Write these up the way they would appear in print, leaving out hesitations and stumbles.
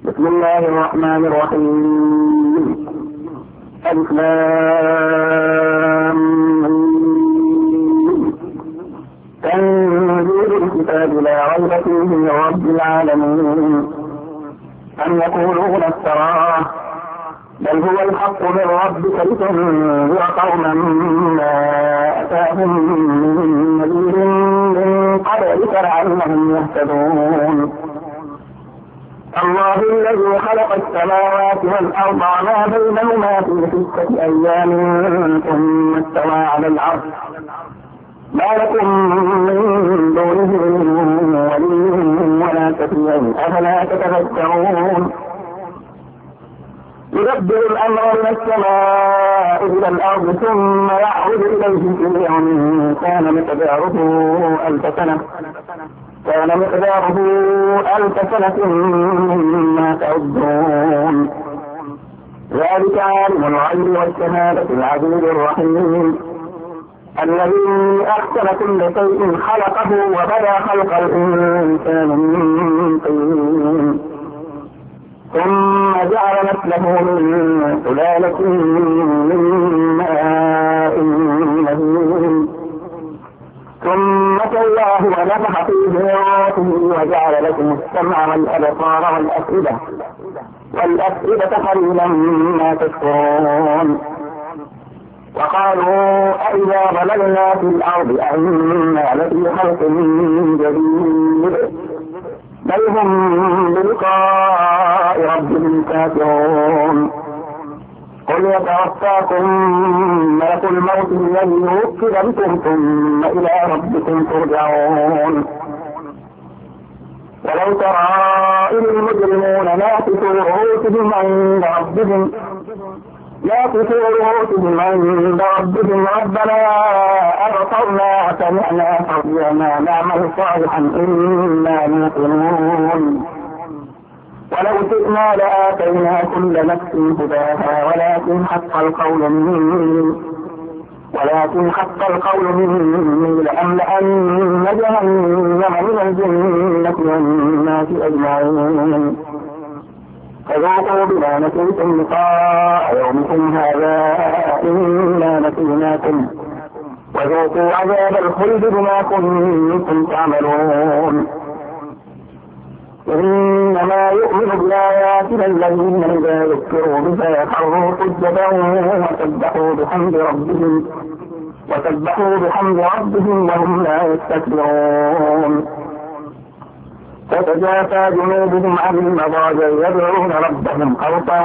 بسم الله الرحمن الرحيم. ألف لام ميم. تنزيل الكتاب لا ريب فيه من رب العالمين. أم يقولون افتراه بل هو الحق من ربك لتنذر قوما ما أتاهم من نذير من قبلك لعلهم يهتدون. الله الذي خلق السماوات والأرض وما بينهما في 6 أيام ثم استوى على العرش ما لكم من دونه من ولي ولا شفيع أفلا تتذكرون. يدبر الأمر من السماء إلى الأرض ثم يعود إليه في يوم كان مقداره 1000 سنة مما تعدون. ذلك عالم الغيب والشهادة العزيز الرحيم الذي أحسن كل شيء خلقه وبدأ خلق الإنسان من طين ثم جعل نسله من سلالة من ماء مهين ثم سواه ونفخ فيه من روحه وجعل لكم السمع والأبصار والأفئدة قليلا ما تشكرون. وقالوا أئذا ضللنا في الأرض أئنا لفي خلق جديد بل هم بلقاء ربهم كافرون. قل يتوفاكم ملك الموت الذي وكل بكم ثم إلى ربكم ترجعون. ولو ترى إذ المجرمون ناكسوا رؤوسهم عند ربهم ربنا أبصرنا وسمعنا فارجعنا نعمل صالحا إنا موقنون. ولو شئنا لآتينا كل نفس هداها ولكن حق القول مني لأملأن جهنم من الجنة والناس أجمعين. فذوقوا بما نسيتم لقاء يومكم هذا إنا نسيناكم وذوقوا عذاب الخلد بما كنتم تعملون. إنما يؤمن بآياتنا الذين إذا ذكروا بها خروا سجدا وسبحوا بحمد ربهم وهم لا يستكبرون. تتجافى جنوبهم عن المضاجع يدعون ربهم خوفا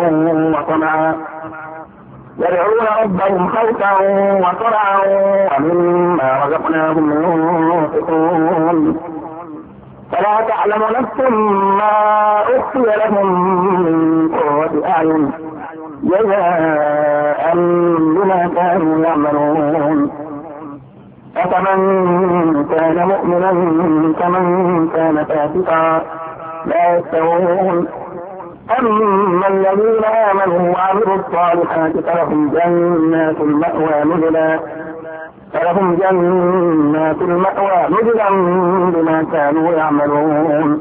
وطمعا ومما رزقناهم ينفقون. فلا تعلم نفس ما أخفي لهم من قرة أعين جزاء بما كانوا يعملون. أفمن كان مؤمنا كمن كان فاسقا لا يستوون. أما الذين آمنوا وعملوا الصالحات فلهم جنات المأوى نزلا بما كانوا يعملون.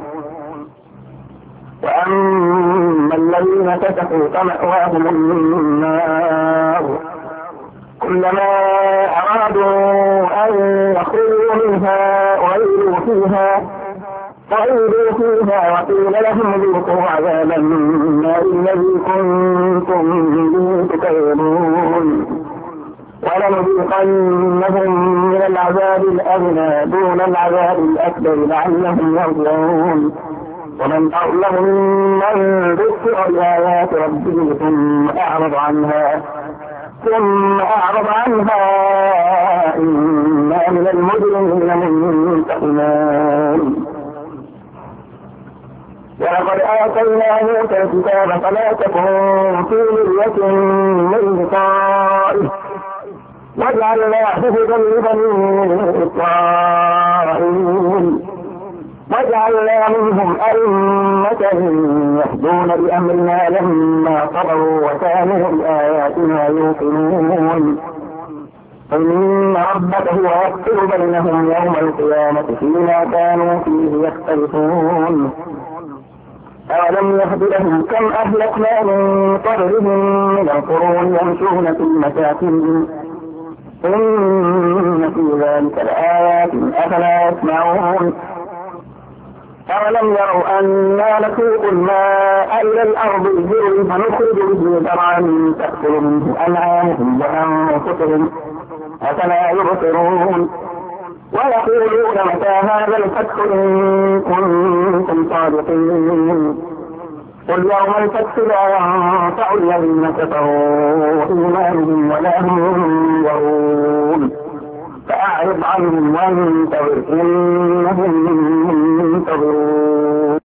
وأما الذين كفروا فمأواهم النار كلما أرادوا أن يخرجوا منها وعيدوا فيها وقيل لهم ذوقوا عذاب النار الذي كنتم به تكذبون. ولنذيقنهم من العذاب الأدنى دون العذاب الأكبر لعلهم يرجعون. ومن أظلم ممن ذكر بآيات ربه ثم أعرض عنها إنا من المجرمين منتقمون. ولقد آتينا موسى الكتاب فلا تكن في مرية من لقائه وجعلناه هدى لبني إسرائيل وجعلنا منهم أئمة يهدون بأمرنا لما صبروا وكانوا بآياتنا يوقنون. إن ربك هو يفصل بينهم يوم القيامة فيما كانوا فيه يختلفون. أولم يهد لهم كم أهلكنا من قبلهم من القرون يمشون في المساكن إن في ذلك لآيات أفلا يسمعون أولم يروا أنا نسوق الماء إلى الأرض الجرز فنخرج به زرعا تأكل منه أنعامهم وأنفسهم أفلا يبصرون ويقولون متى هذا الفتح إن كنتم صادقين قل يوم الفتح لا ينفع الذين كفروا إيمانهم ولا هم ينظرون فأعرض عنهم وانتظر إنهم منتظرون.